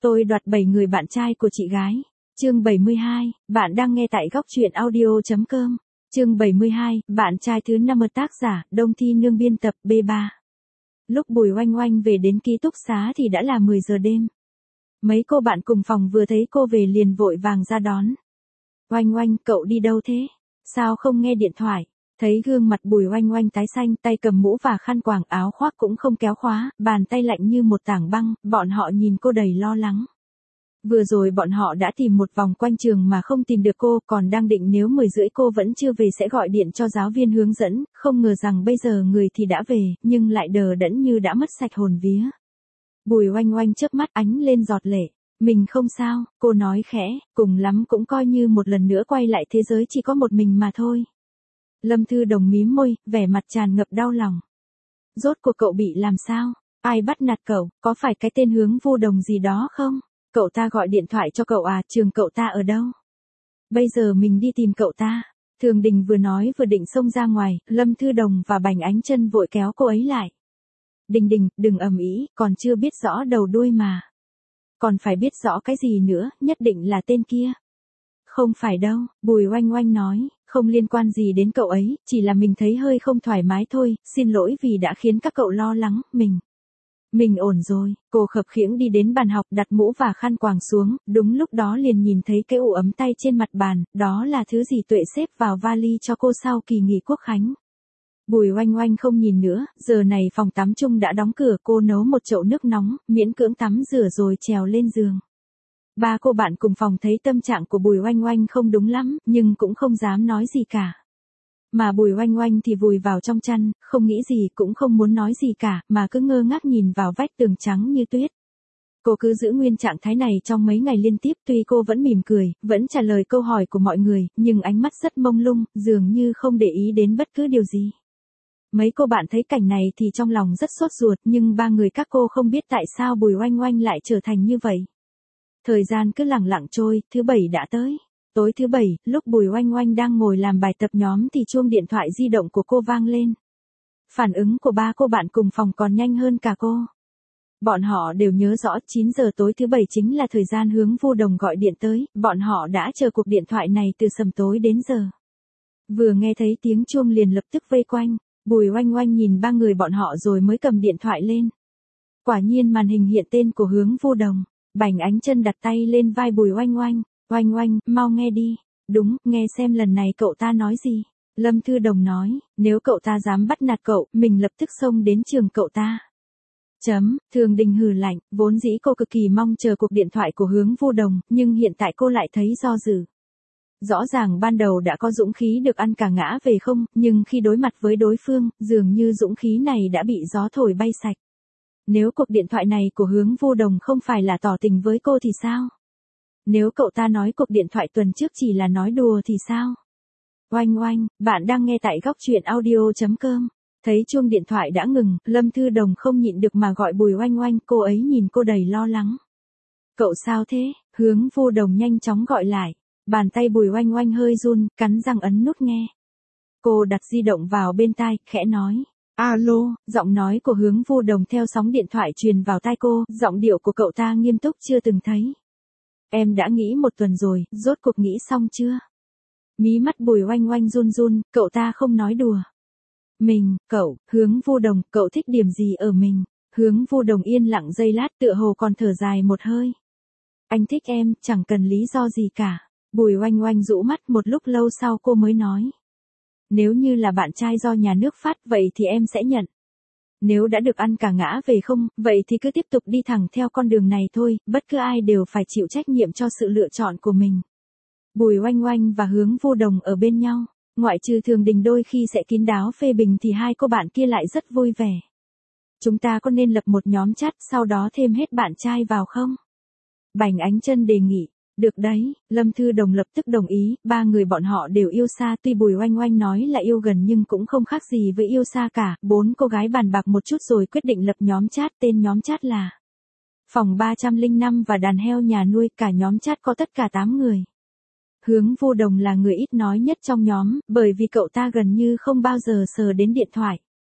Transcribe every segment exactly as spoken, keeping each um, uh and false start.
Tôi đoạt bảy người bạn trai của chị gái. Chương bảy mươi hai, bạn đang nghe tại góc truyện audio.com. Chương bảy mươi hai, bạn trai thứ năm ở tác giả, Đông Thi Nương biên tập B ba. Lúc Bùi Oanh Oanh về đến ký túc xá thì đã là mười giờ đêm. Mấy cô bạn cùng phòng vừa thấy cô về liền vội vàng ra đón. Oanh Oanh, cậu đi đâu thế? Sao không nghe điện thoại? Thấy gương mặt Bùi Oanh Oanh tái xanh, tay cầm mũ và khăn quàng, áo khoác cũng không kéo khóa, bàn tay lạnh như một tảng băng, bọn họ nhìn cô đầy lo lắng. Vừa rồi bọn họ đã tìm một vòng quanh trường mà không tìm được cô, còn đang định nếu mười rưỡi cô vẫn chưa về sẽ gọi điện cho giáo viên hướng dẫn, không ngờ rằng bây giờ người thì đã về, nhưng lại đờ đẫn như đã mất sạch hồn vía. Bùi Oanh Oanh chớp mắt ánh lên giọt lệ. Mình không sao, cô nói khẽ, cùng lắm cũng coi như một lần nữa quay lại thế giới chỉ có một mình mà thôi. Lâm Thư Đồng mím môi, vẻ mặt tràn ngập đau lòng. Rốt cuộc cậu bị làm sao? Ai bắt nạt cậu, có phải cái tên Hướng Vu Đồng gì đó không? Cậu ta gọi điện thoại cho cậu à, trường cậu ta ở đâu? Bây giờ mình đi tìm cậu ta. Thường Đình vừa nói vừa định xông ra ngoài, Lâm Thư Đồng và Bành Ánh Chân vội kéo cô ấy lại. Đình Đình, đừng ầm ĩ, còn chưa biết rõ đầu đuôi mà. Còn phải biết rõ cái gì nữa, nhất định là tên kia. Không phải đâu, Bùi Oanh Oanh nói, không liên quan gì đến cậu ấy, chỉ là mình thấy hơi không thoải mái thôi, xin lỗi vì đã khiến các cậu lo lắng, mình. Mình ổn rồi, cô khập khiễng đi đến bàn học đặt mũ và khăn quàng xuống, đúng lúc đó liền nhìn thấy cái ủ ấm tay trên mặt bàn, đó là thứ gì Tuệ xếp vào vali cho cô sau kỳ nghỉ Quốc khánh. Bùi Oanh Oanh không nhìn nữa, giờ này phòng tắm chung đã đóng cửa, cô nấu một chậu nước nóng, miễn cưỡng tắm rửa rồi trèo lên giường. Ba cô bạn cùng phòng thấy tâm trạng của Bùi Oanh Oanh không đúng lắm, nhưng cũng không dám nói gì cả. Mà Bùi Oanh Oanh thì vùi vào trong chăn, không nghĩ gì cũng không muốn nói gì cả, mà cứ ngơ ngác nhìn vào vách tường trắng như tuyết. Cô cứ giữ nguyên trạng thái này trong mấy ngày liên tiếp, tuy cô vẫn mỉm cười, vẫn trả lời câu hỏi của mọi người, nhưng ánh mắt rất mông lung, dường như không để ý đến bất cứ điều gì. Mấy cô bạn thấy cảnh này thì trong lòng rất sốt ruột, nhưng ba người các cô không biết tại sao Bùi Oanh Oanh lại trở thành như vậy. Thời gian cứ lẳng lặng trôi, thứ bảy đã tới. Tối thứ bảy, lúc Bùi Oanh Oanh đang ngồi làm bài tập nhóm thì chuông điện thoại di động của cô vang lên. Phản ứng của ba cô bạn cùng phòng còn nhanh hơn cả cô. Bọn họ đều nhớ rõ chín giờ tối thứ bảy chính là thời gian Hướng Vu Đồng gọi điện tới, bọn họ đã chờ cuộc điện thoại này từ sầm tối đến giờ. Vừa nghe thấy tiếng chuông liền lập tức vây quanh, Bùi Oanh Oanh nhìn ba người bọn họ rồi mới cầm điện thoại lên. Quả nhiên màn hình hiện tên của Hướng Vu Đồng. Bành Ánh Chân đặt tay lên vai Bùi Oanh Oanh, Oanh Oanh, mau nghe đi. Đúng, nghe xem lần này cậu ta nói gì. Lâm Thư Đồng nói, nếu cậu ta dám bắt nạt cậu, mình lập tức xông đến trường cậu ta. Chấm, Thường Đình hừ lạnh, vốn dĩ cô cực kỳ mong chờ cuộc điện thoại của Hướng Vu Đồng, nhưng hiện tại cô lại thấy do dự. Rõ ràng ban đầu đã có dũng khí được ăn cả ngã về không, nhưng khi đối mặt với đối phương, dường như dũng khí này đã bị gió thổi bay sạch. Nếu cuộc điện thoại này của Hướng Vu Đồng không phải là tỏ tình với cô thì sao? Nếu cậu ta nói cuộc điện thoại tuần trước chỉ là nói đùa thì sao? Oanh Oanh, bạn đang nghe tại góc truyện audio.com. Thấy chuông điện thoại đã ngừng, Lâm Thư Đồng không nhịn được mà gọi Bùi Oanh Oanh, cô ấy nhìn cô đầy lo lắng. Cậu sao thế? Hướng Vu Đồng nhanh chóng gọi lại. Bàn tay Bùi Oanh Oanh hơi run, cắn răng ấn nút nghe. Cô đặt di động vào bên tai, khẽ nói. Alo, giọng nói của Hướng Vu Đồng theo sóng điện thoại truyền vào tai cô, giọng điệu của cậu ta nghiêm túc chưa từng thấy. Em đã nghĩ một tuần rồi, rốt cuộc nghĩ xong chưa? Mí mắt Bùi Oanh Oanh run run, cậu ta không nói đùa. Mình, cậu, Hướng Vu Đồng, cậu thích điểm gì ở mình? Hướng Vu Đồng yên lặng giây lát tựa hồ còn thở dài một hơi. Anh thích em, chẳng cần lý do gì cả. Bùi Oanh Oanh rũ mắt một lúc lâu sau cô mới nói. Nếu như là bạn trai do nhà nước phát vậy thì em sẽ nhận. Nếu đã được ăn cả ngã về không, vậy thì cứ tiếp tục đi thẳng theo con đường này thôi, bất cứ ai đều phải chịu trách nhiệm cho sự lựa chọn của mình. Bùi Oanh Oanh và Hướng Vu Đồng ở bên nhau, ngoại trừ Thường Đình đôi khi sẽ kín đáo phê bình thì hai cô bạn kia lại rất vui vẻ. Chúng ta có nên lập một nhóm chat sau đó thêm hết bạn trai vào không? Bành Ánh Chân đề nghị. Được đấy, Lâm Thư Đồng lập tức đồng ý, ba người bọn họ đều yêu xa, tuy Bùi Oanh Oanh nói là yêu gần nhưng cũng không khác gì với yêu xa cả, bốn cô gái bàn bạc một chút rồi quyết định lập nhóm chat, tên nhóm chat là Phòng ba trăm lẻ năm và đàn heo nhà nuôi, cả nhóm chat có tất cả tám người. Hướng Vu Đồng là người ít nói nhất trong nhóm, bởi vì cậu ta gần như không bao giờ sờ đến điện thoại.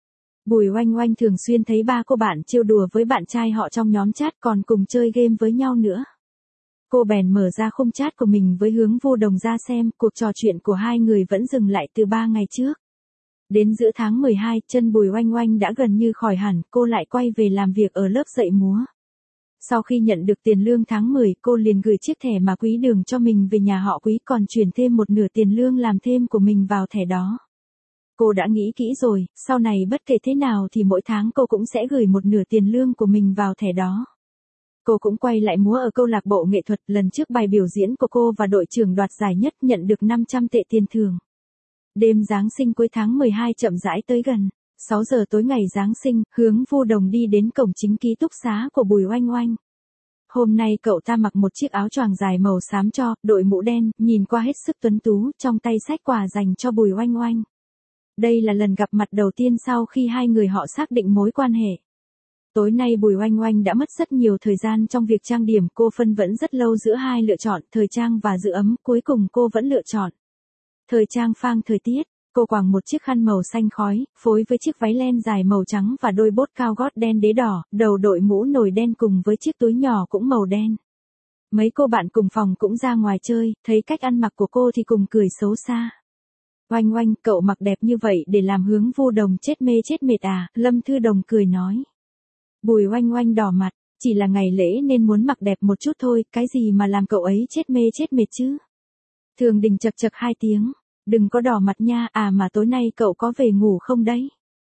Bùi Oanh Oanh thường xuyên thấy ba cô bạn trêu đùa với bạn trai họ trong nhóm chat còn cùng chơi game với nhau nữa. Cô bèn mở ra khung chat của mình với Hướng Vu Đồng ra xem, cuộc trò chuyện của hai người vẫn dừng lại từ ba ngày trước. Đến giữa tháng mười hai, chân Bùi Oanh Oanh đã gần như khỏi hẳn, cô lại quay về làm việc ở lớp dạy múa. Sau khi nhận được tiền lương tháng mười, cô liền gửi chiếc thẻ mà Quý Đường cho mình về nhà họ Quý, còn chuyển thêm một nửa tiền lương làm thêm của mình vào thẻ đó. Cô đã nghĩ kỹ rồi, sau này bất kể thế nào thì mỗi tháng cô cũng sẽ gửi một nửa tiền lương của mình vào thẻ đó. Cô cũng quay lại múa ở câu lạc bộ nghệ thuật, lần trước bài biểu diễn của cô và đội trưởng đoạt giải nhất nhận được năm trăm tệ tiền thưởng. Đêm Giáng sinh cuối tháng mười hai chậm rãi tới gần. sáu giờ tối ngày Giáng sinh, Hướng Vu Đồng đi đến cổng chính ký túc xá của Bùi Oanh Oanh. Hôm nay cậu ta mặc một chiếc áo choàng dài màu xám cho, đội mũ đen, nhìn qua hết sức tuấn tú, trong tay xách quà dành cho Bùi Oanh Oanh. Đây là lần gặp mặt đầu tiên sau khi hai người họ xác định mối quan hệ. Tối nay Bùi Oanh Oanh đã mất rất nhiều thời gian trong việc trang điểm, cô phân vân rất lâu giữa hai lựa chọn, thời trang và giữ ấm, cuối cùng cô vẫn lựa chọn thời trang phang thời tiết. Cô quàng một chiếc khăn màu xanh khói, phối với chiếc váy len dài màu trắng và đôi bốt cao gót đen đế đỏ, đầu đội mũ nồi đen cùng với chiếc túi nhỏ cũng màu đen. Mấy cô bạn cùng phòng cũng ra ngoài chơi, thấy cách ăn mặc của cô thì cùng cười xấu xa. Oanh Oanh, cậu mặc đẹp như vậy để làm Hướng Vu Đồng chết mê chết mệt à, Lâm Thư Đồng cười nói. Bùi Oanh Oanh đỏ mặt, chỉ là ngày lễ nên muốn mặc đẹp một chút thôi, cái gì mà làm cậu ấy chết mê chết mệt chứ. Thường Đình chật chật hai tiếng, đừng có đỏ mặt nha, à mà tối nay cậu có về ngủ không đấy?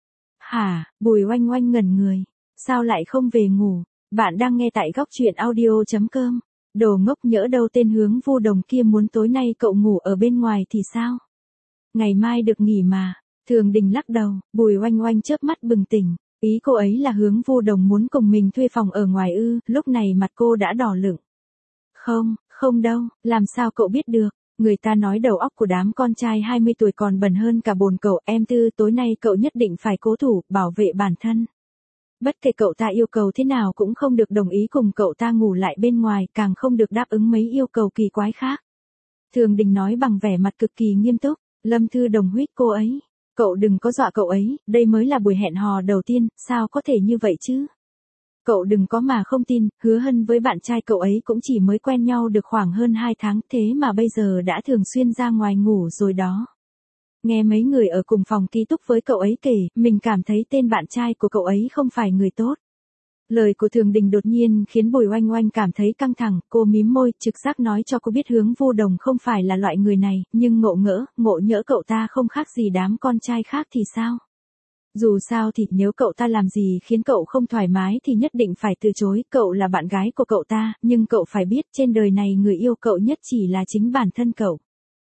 Hả, Bùi Oanh Oanh ngẩn người, sao lại không về ngủ, bạn đang nghe tại góc truyện audio.com, đồ ngốc nhỡ đâu tên Hướng Vu Đồng kia muốn tối nay cậu ngủ ở bên ngoài thì sao? Ngày mai được nghỉ mà. Thường Đình lắc đầu, Bùi Oanh Oanh chớp mắt bừng tỉnh, ý cô ấy là Hướng Vu Đồng muốn cùng mình thuê phòng ở ngoài ư, lúc này mặt cô đã đỏ lửng. Không, không đâu, làm sao cậu biết được, người ta nói đầu óc của đám con trai hai mươi tuổi còn bẩn hơn cả bồn cậu, em Tư, tối nay cậu nhất định phải cố thủ, bảo vệ bản thân. Bất kể cậu ta yêu cầu thế nào cũng không được đồng ý cùng cậu ta ngủ lại bên ngoài, càng không được đáp ứng mấy yêu cầu kỳ quái khác. Thường Đình nói bằng vẻ mặt cực kỳ nghiêm túc. Lâm Thư Đồng huýt cô ấy. Cậu đừng có dọa cậu ấy, đây mới là buổi hẹn hò đầu tiên, sao có thể như vậy chứ? Cậu đừng có mà không tin, Hứa Hân với bạn trai cậu ấy cũng chỉ mới quen nhau được khoảng hơn hai tháng, thế mà bây giờ đã thường xuyên ra ngoài ngủ rồi đó. Nghe mấy người ở cùng phòng ký túc với cậu ấy kể, mình cảm thấy tên bạn trai của cậu ấy không phải người tốt. Lời của Thường Đình đột nhiên khiến Bùi Oanh Oanh cảm thấy căng thẳng, cô mím môi, trực giác nói cho cô biết Hướng Vu Đồng không phải là loại người này, nhưng ngộ ngỡ, ngộ nhỡ cậu ta không khác gì đám con trai khác thì sao? Dù sao thì nếu cậu ta làm gì khiến cậu không thoải mái thì nhất định phải từ chối, cậu là bạn gái của cậu ta, nhưng cậu phải biết trên đời này người yêu cậu nhất chỉ là chính bản thân cậu.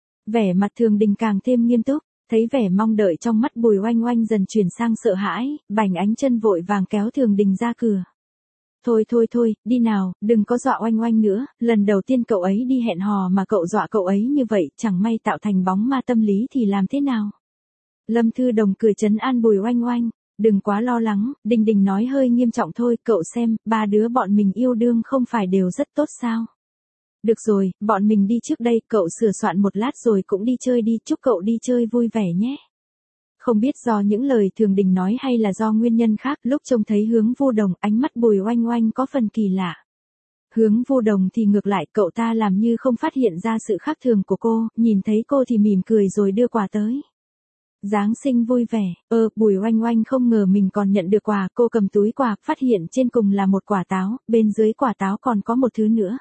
Vẻ mặt Thường Đình càng thêm nghiêm túc. Thấy vẻ mong đợi trong mắt Bùi Oanh Oanh dần chuyển sang sợ hãi, Bành Ánh Chân vội vàng kéo Thường Đình ra cửa. Thôi thôi thôi, đi nào, đừng có dọa Oanh Oanh nữa, lần đầu tiên cậu ấy đi hẹn hò mà cậu dọa cậu ấy như vậy, chẳng may tạo thành bóng ma tâm lý thì làm thế nào? Lâm Thư Đồng cười trấn an Bùi Oanh Oanh, đừng quá lo lắng, Đình Đình nói hơi nghiêm trọng thôi, cậu xem, ba đứa bọn mình yêu đương không phải đều rất tốt sao? Được rồi, bọn mình đi trước đây, cậu sửa soạn một lát rồi cũng đi chơi đi, chúc cậu đi chơi vui vẻ nhé. Không biết do những lời Thường Đình nói hay là do nguyên nhân khác, lúc trông thấy Hướng Vu Đồng, ánh mắt Bùi Oanh Oanh có phần kỳ lạ. Hướng Vu Đồng thì ngược lại, cậu ta làm như không phát hiện ra sự khác thường của cô, nhìn thấy cô thì mỉm cười rồi đưa quà tới. Giáng sinh vui vẻ, ơ, Bùi Oanh Oanh không ngờ mình còn nhận được quà, cô cầm túi quà, phát hiện trên cùng là một quả táo, bên dưới quả táo còn có một thứ nữa.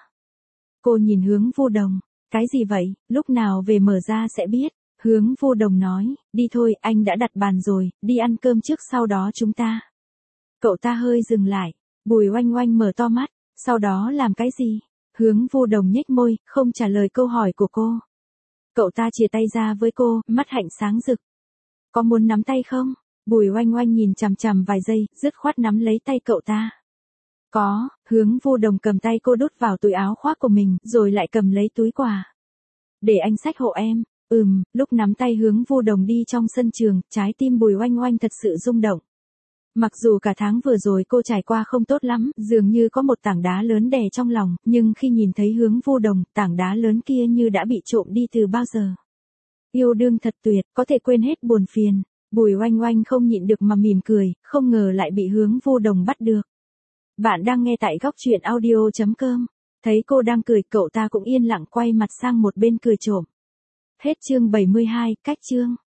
Cô nhìn Hướng Vu Đồng, cái gì vậy, lúc nào về mở ra sẽ biết. Hướng Vu Đồng nói, đi thôi, anh đã đặt bàn rồi, đi ăn cơm trước sau đó chúng ta. Cậu ta hơi dừng lại, Bùi Oanh Oanh mở to mắt, sau đó làm cái gì? Hướng Vu Đồng nhếch môi, không trả lời câu hỏi của cô. Cậu ta chìa tay ra với cô, mắt hạnh sáng rực. Có muốn nắm tay không? Bùi Oanh Oanh nhìn chằm chằm vài giây, dứt khoát nắm lấy tay cậu ta. Có, Hướng Vu Đồng cầm tay cô đút vào túi áo khoác của mình, rồi lại cầm lấy túi quà. Để anh xách hộ em. Ừm, lúc nắm tay Hướng Vu Đồng đi trong sân trường, trái tim Bùi Oanh Oanh thật sự rung động. Mặc dù cả tháng vừa rồi cô trải qua không tốt lắm, dường như có một tảng đá lớn đè trong lòng, nhưng khi nhìn thấy Hướng Vu Đồng, tảng đá lớn kia như đã bị trộm đi từ bao giờ. Yêu đương thật tuyệt, có thể quên hết buồn phiền. Bùi Oanh Oanh không nhịn được mà mỉm cười, không ngờ lại bị Hướng Vô Đồng bắt được. Bạn đang nghe tại góc truyện audio.com. Thấy cô đang cười, cậu ta cũng yên lặng quay mặt sang một bên cười trộm. Hết chương bảy mươi hai, cách chương.